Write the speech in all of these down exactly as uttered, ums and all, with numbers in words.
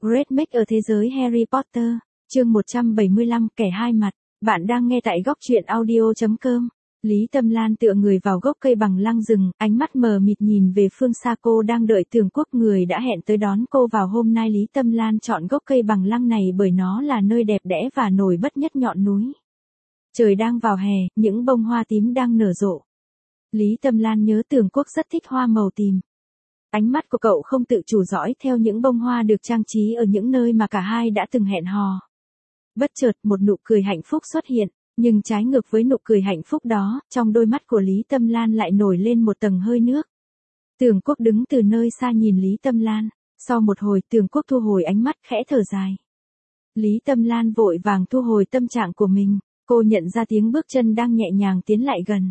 Great Make ở thế giới Harry Potter, chương một trăm bảy mươi lăm, kẻ hai mặt. Bạn đang nghe tại góc truyện audio chấm com. Lý Tâm Lan tựa người vào gốc cây bằng lăng rừng, ánh mắt mờ mịt nhìn về phương xa. Cô đang đợi Tường Quốc, người đã hẹn tới đón cô vào hôm nay. Lý Tâm Lan chọn gốc cây bằng lăng này bởi nó là nơi đẹp đẽ và nổi bật nhất ngọn núi. Trời đang vào hè, những bông hoa tím đang nở rộ. Lý Tâm Lan nhớ Tường Quốc rất thích hoa màu tím. Ánh mắt của cậu không tự chủ dõi theo những bông hoa được trang trí ở những nơi mà cả hai đã từng hẹn hò. Bất chợt, một nụ cười hạnh phúc xuất hiện, nhưng trái ngược với nụ cười hạnh phúc đó, trong đôi mắt của Lý Tâm Lan lại nổi lên một tầng hơi nước. Tường Quốc đứng từ nơi xa nhìn Lý Tâm Lan, sau một hồi Tường Quốc thu hồi ánh mắt, khẽ thở dài. Lý Tâm Lan vội vàng thu hồi tâm trạng của mình, cô nhận ra tiếng bước chân đang nhẹ nhàng tiến lại gần.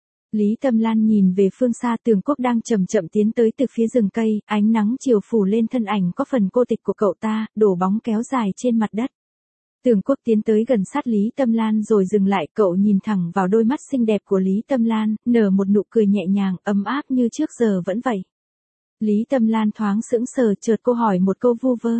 Lý Tâm Lan nhìn về phương xa. Tường Quốc đang chậm chậm tiến tới từ phía rừng cây, ánh nắng chiều phủ lên thân ảnh có phần cô tịch của cậu ta, đổ bóng kéo dài trên mặt đất. Tường Quốc tiến tới gần sát Lý Tâm Lan rồi dừng lại, cậu nhìn thẳng vào đôi mắt xinh đẹp của Lý Tâm Lan, nở một nụ cười nhẹ nhàng, ấm áp như trước giờ vẫn vậy. Lý Tâm Lan thoáng sững sờ, chợt cô hỏi một câu vu vơ.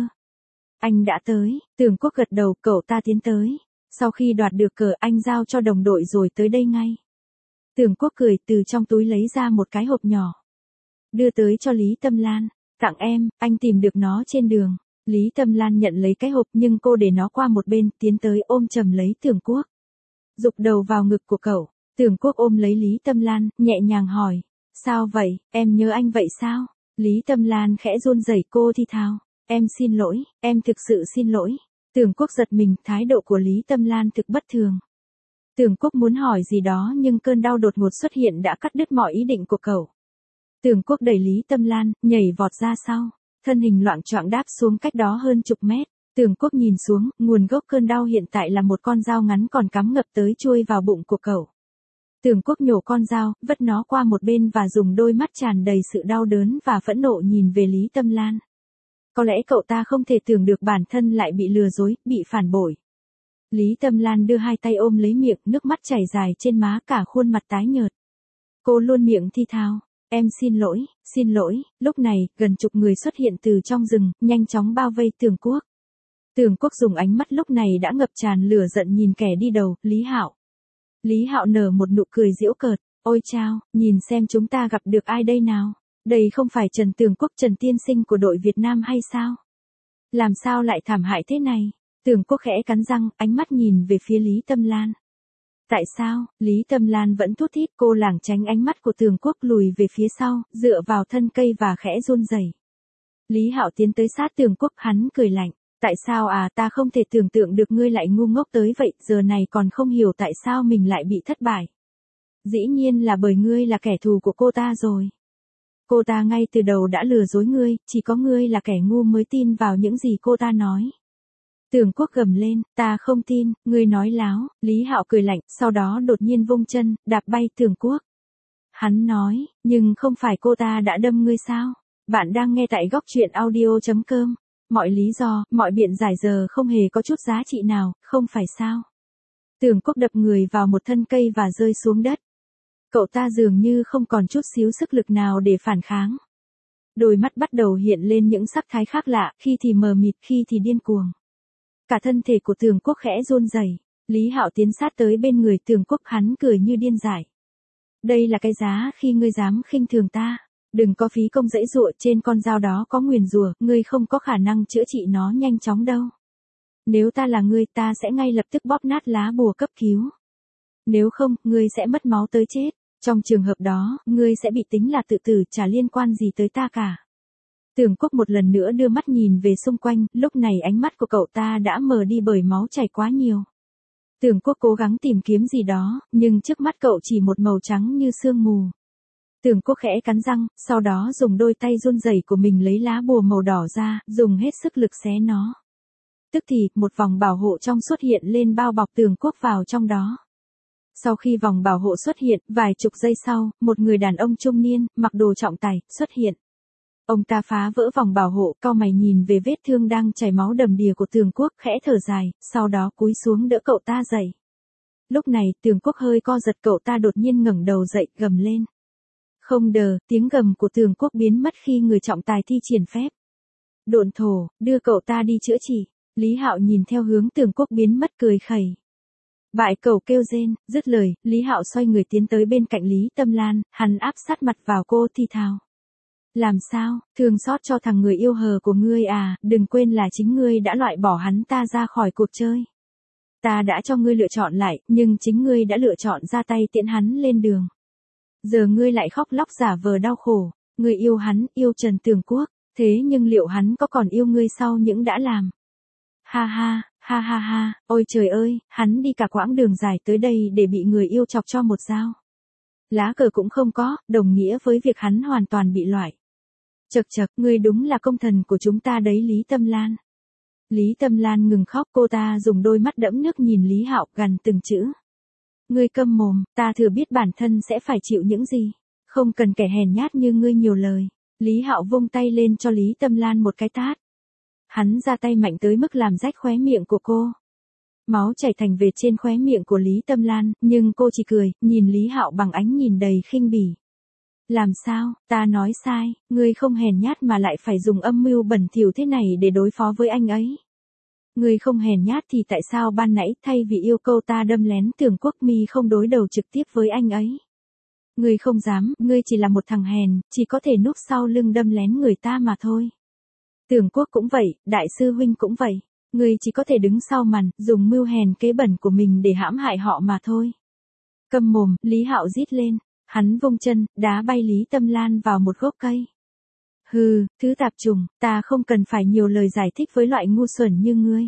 Anh đã tới? Tường Quốc gật đầu, cậu ta tiến tới. Sau khi đoạt được cờ, anh giao cho đồng đội rồi tới đây ngay. Tường Quốc cười, từ trong túi lấy ra một cái hộp nhỏ. Đưa tới cho Lý Tâm Lan. Tặng em, anh tìm được nó trên đường. Lý Tâm Lan nhận lấy cái hộp nhưng cô để nó qua một bên, tiến tới ôm chầm lấy Tường Quốc. Rụt đầu vào ngực của cậu. Tường Quốc ôm lấy Lý Tâm Lan, nhẹ nhàng hỏi. Sao vậy, em nhớ anh vậy sao? Lý Tâm Lan khẽ run rẩy, cô thi thào. Em xin lỗi, em thực sự xin lỗi. Tường Quốc giật mình, thái độ của Lý Tâm Lan thực bất thường. Tường Quốc muốn hỏi gì đó nhưng cơn đau đột ngột xuất hiện đã cắt đứt mọi ý định của cậu. Tường Quốc đẩy Lý Tâm Lan, nhảy vọt ra sau, thân hình loạng choạng đáp xuống cách đó hơn chục mét. Tường Quốc nhìn xuống, nguồn gốc cơn đau hiện tại là một con dao ngắn còn cắm ngập tới chui vào bụng của cậu. Tường Quốc nhổ con dao, vứt nó qua một bên và dùng đôi mắt tràn đầy sự đau đớn và phẫn nộ nhìn về Lý Tâm Lan. Có lẽ cậu ta không thể tưởng được bản thân lại bị lừa dối, bị phản bội. Lý Tâm Lan đưa hai tay ôm lấy miệng, nước mắt chảy dài trên má, cả khuôn mặt tái nhợt. Cô luôn miệng thi thào, em xin lỗi, xin lỗi. Lúc này, gần chục người xuất hiện từ trong rừng, nhanh chóng bao vây Tường Quốc. Tường Quốc dùng ánh mắt lúc này đã ngập tràn lửa giận nhìn kẻ đi đầu, Lý Hạo. Lý Hạo nở một nụ cười giễu cợt, ôi chao, nhìn xem chúng ta gặp được ai đây nào. Đây không phải Trần Tường Quốc, Trần tiên sinh của đội Việt Nam hay sao? Làm sao lại thảm hại thế này? Tường Quốc khẽ cắn răng, ánh mắt nhìn về phía Lý Tâm Lan. Tại sao? Lý Tâm Lan vẫn thút thít, cô lảng tránh ánh mắt của Tường Quốc, lùi về phía sau, dựa vào thân cây và khẽ run rẩy. Lý Hạo tiến tới sát Tường Quốc, hắn cười lạnh. Tại sao à, ta không thể tưởng tượng được ngươi lại ngu ngốc tới vậy, giờ này còn không hiểu tại sao mình lại bị thất bại. Dĩ nhiên là bởi ngươi là kẻ thù của cô ta rồi. Cô ta ngay từ đầu đã lừa dối ngươi, chỉ có ngươi là kẻ ngu mới tin vào những gì cô ta nói. Tường Quốc gầm lên, ta không tin, ngươi nói láo. Lý Hạo cười lạnh, sau đó đột nhiên vung chân, đạp bay Tường Quốc. Hắn nói, nhưng không phải cô ta đã đâm ngươi sao? Bạn đang nghe tại góc truyện audio chấm com. Mọi lý do, mọi biện giải giờ không hề có chút giá trị nào, không phải sao? Tường Quốc đập người vào một thân cây và rơi xuống đất. Cậu ta dường như không còn chút xíu sức lực nào để phản kháng. Đôi mắt bắt đầu hiện lên những sắc thái khác lạ, khi thì mờ mịt, khi thì điên cuồng. Cả thân thể của Tường Quốc khẽ run rẩy. Lý Hạo tiến sát tới bên người Tường Quốc, hắn cười như điên dại. Đây là cái giá khi ngươi dám khinh thường ta. Đừng có phí công giãy giụa, trên con dao đó có nguyền rủa, ngươi không có khả năng chữa trị nó nhanh chóng đâu. Nếu ta là ngươi, ta sẽ ngay lập tức bóp nát lá bùa cấp cứu. Nếu không, ngươi sẽ mất máu tới chết. Trong trường hợp đó, ngươi sẽ bị tính là tự tử, chả liên quan gì tới ta cả. Tường Quốc một lần nữa đưa mắt nhìn về xung quanh, lúc này ánh mắt của cậu ta đã mờ đi bởi máu chảy quá nhiều. Tường Quốc cố gắng tìm kiếm gì đó, nhưng trước mắt cậu chỉ một màu trắng như sương mù. Tường Quốc khẽ cắn răng, sau đó dùng đôi tay run rẩy của mình lấy lá bùa màu đỏ ra, dùng hết sức lực xé nó. Tức thì, một vòng bảo hộ trong xuất hiện lên bao bọc Tường Quốc vào trong đó. Sau khi vòng bảo hộ xuất hiện, vài chục giây sau, một người đàn ông trung niên, mặc đồ trọng tài, xuất hiện. Ông ta phá vỡ vòng bảo hộ, cau mày nhìn về vết thương đang chảy máu đầm đìa của Tường Quốc, khẽ thở dài, sau đó cúi xuống đỡ cậu ta dậy. Lúc này, Tường Quốc hơi co giật, cậu ta đột nhiên ngẩng đầu dậy, gầm lên. Không đờ, tiếng gầm của Tường Quốc biến mất khi người trọng tài thi triển phép. Độn thổ, đưa cậu ta đi chữa trị. Lý Hạo nhìn theo hướng Tường Quốc biến mất cười khẩy. Bại cẩu kêu rên, dứt lời, Lý Hạo xoay người tiến tới bên cạnh Lý Tâm Lan, hắn áp sát mặt vào cô thì thào. Làm sao, thương xót cho thằng người yêu hờ của ngươi à, đừng quên là chính ngươi đã loại bỏ hắn ta ra khỏi cuộc chơi. Ta đã cho ngươi lựa chọn lại, nhưng chính ngươi đã lựa chọn ra tay tiễn hắn lên đường. Giờ ngươi lại khóc lóc giả vờ đau khổ, ngươi yêu hắn, yêu Trần Tường Quốc, thế nhưng liệu hắn có còn yêu ngươi sau những đã làm? Ha ha, ha ha ha, ôi trời ơi, hắn đi cả quãng đường dài tới đây để bị người yêu chọc cho một dao. Lá cờ cũng không có, đồng nghĩa với việc hắn hoàn toàn bị loại. Chậc chậc, ngươi đúng là công thần của chúng ta đấy Lý Tâm Lan. Lý Tâm Lan ngừng khóc, cô ta dùng đôi mắt đẫm nước nhìn Lý Hạo gằn từng chữ. Ngươi câm mồm, ta thừa biết bản thân sẽ phải chịu những gì. Không cần kẻ hèn nhát như ngươi nhiều lời. Lý Hạo vung tay lên cho Lý Tâm Lan một cái tát. Hắn ra tay mạnh tới mức làm rách khóe miệng của cô. Máu chảy thành vệt trên khóe miệng của Lý Tâm Lan, nhưng cô chỉ cười, nhìn Lý Hạo bằng ánh nhìn đầy khinh bỉ. Làm sao, ta nói sai, ngươi không hèn nhát mà lại phải dùng âm mưu bẩn thỉu thế này để đối phó với anh ấy. Ngươi không hèn nhát thì tại sao ban nãy thay vì yêu cầu ta đâm lén Tường Quốc mi không đối đầu trực tiếp với anh ấy? Ngươi không dám, ngươi chỉ là một thằng hèn, chỉ có thể núp sau lưng đâm lén người ta mà thôi. Tường Quốc cũng vậy, đại sư huynh cũng vậy. Ngươi chỉ có thể đứng sau màn, dùng mưu hèn kế bẩn của mình để hãm hại họ mà thôi. Câm mồm, Lý Hạo rít lên. Hắn vung chân, đá bay Lý Tâm Lan vào một gốc cây. Hừ, thứ tạp trùng, ta không cần phải nhiều lời giải thích với loại ngu xuẩn như ngươi.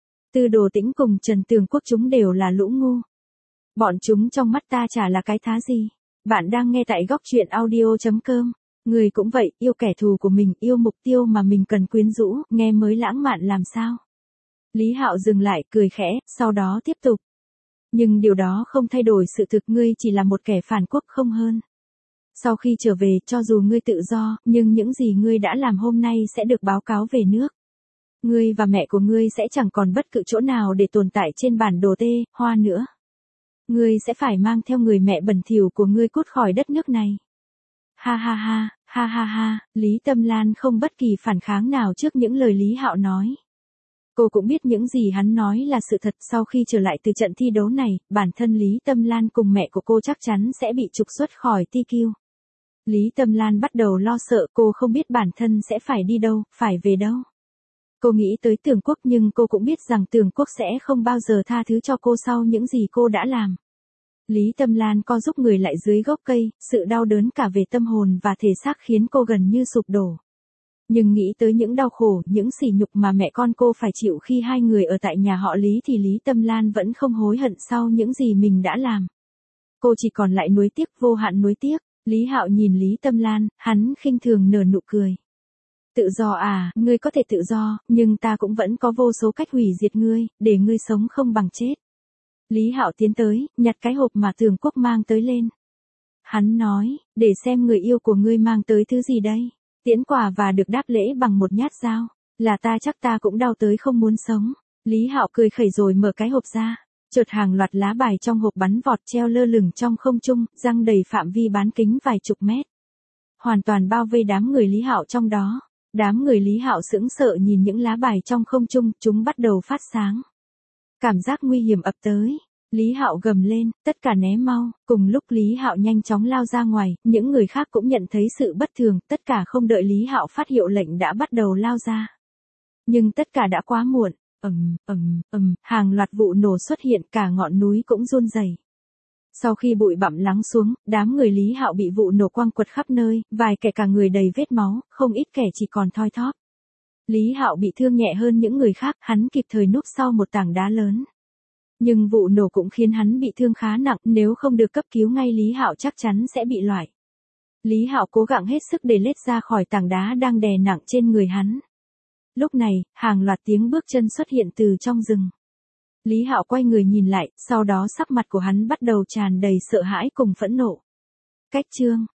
Tư Đồ Tĩnh cùng Trần Tường Quốc chúng đều là lũ ngu. Bọn chúng trong mắt ta chả là cái thá gì. Bạn đang nghe tại góc truyện audio chấm com. Người cũng vậy, yêu kẻ thù của mình, yêu mục tiêu mà mình cần quyến rũ, nghe mới lãng mạn làm sao. Lý Hạo dừng lại, cười khẽ, sau đó tiếp tục. Nhưng điều đó không thay đổi sự thực, ngươi chỉ là một kẻ phản quốc không hơn. Sau khi trở về, cho dù ngươi tự do, nhưng những gì ngươi đã làm hôm nay sẽ được báo cáo về nước. Ngươi và mẹ của ngươi sẽ chẳng còn bất cứ chỗ nào để tồn tại trên bản đồ tê, hoa nữa. Ngươi sẽ phải mang theo người mẹ bẩn thỉu của ngươi cút khỏi đất nước này. Ha ha ha, ha ha ha, Lý Tâm Lan không bất kỳ phản kháng nào trước những lời Lý Hạo nói. Cô cũng biết những gì hắn nói là sự thật. Sau khi trở lại từ trận thi đấu này, bản thân Lý Tâm Lan cùng mẹ của cô chắc chắn sẽ bị trục xuất khỏi ti kiu. Lý Tâm Lan bắt đầu lo sợ, cô không biết bản thân sẽ phải đi đâu, phải về đâu. Cô nghĩ tới Tường Quốc nhưng cô cũng biết rằng Tường Quốc sẽ không bao giờ tha thứ cho cô sau những gì cô đã làm. Lý Tâm Lan co giúp người lại dưới gốc cây, sự đau đớn cả về tâm hồn và thể xác khiến cô gần như sụp đổ. Nhưng nghĩ tới những đau khổ, những sỉ nhục mà mẹ con cô phải chịu khi hai người ở tại nhà họ Lý thì Lý Tâm Lan vẫn không hối hận sau những gì mình đã làm. Cô chỉ còn lại nuối tiếc, vô hạn nuối tiếc. Lý Hạo nhìn Lý Tâm Lan, hắn khinh thường nở nụ cười. Tự do à, ngươi có thể tự do, nhưng ta cũng vẫn có vô số cách hủy diệt ngươi, để ngươi sống không bằng chết. Lý Hạo tiến tới, nhặt cái hộp mà Tường Quốc mang tới lên. Hắn nói, để xem người yêu của ngươi mang tới thứ gì đây. Tiễn quà và được đáp lễ bằng một nhát dao. Là ta chắc ta cũng đau tới không muốn sống. Lý Hạo cười khẩy rồi mở cái hộp ra. Chợt hàng loạt lá bài trong hộp bắn vọt treo lơ lửng trong không trung, răng đầy phạm vi bán kính vài chục mét. Hoàn toàn bao vây đám người Lý Hạo trong đó. Đám người Lý Hạo sững sờ nhìn những lá bài trong không trung, chúng bắt đầu phát sáng. Cảm giác nguy hiểm ập tới. Lý Hạo gầm lên, tất cả né mau. Cùng lúc Lý Hạo nhanh chóng lao ra ngoài, những người khác cũng nhận thấy sự bất thường, tất cả không đợi Lý Hạo phát hiệu lệnh đã bắt đầu lao ra. Nhưng tất cả đã quá muộn. Ầm, ầm, ầm, hàng loạt vụ nổ xuất hiện, cả ngọn núi cũng run rẩy. Sau khi bụi bặm lắng xuống, đám người Lý Hạo bị vụ nổ quăng quật khắp nơi, vài kẻ cả người đầy vết máu, không ít kẻ chỉ còn thoi thóp. Lý Hạo bị thương nhẹ hơn những người khác, hắn kịp thời núp sau một tảng đá lớn. Nhưng vụ nổ cũng khiến hắn bị thương khá nặng, nếu không được cấp cứu ngay Lý Hạo chắc chắn sẽ bị loại. Lý Hạo cố gắng hết sức để lết ra khỏi tảng đá đang đè nặng trên người hắn. Lúc này, hàng loạt tiếng bước chân xuất hiện từ trong rừng. Lý Hạo quay người nhìn lại, sau đó sắc mặt của hắn bắt đầu tràn đầy sợ hãi cùng phẫn nộ. Cách chương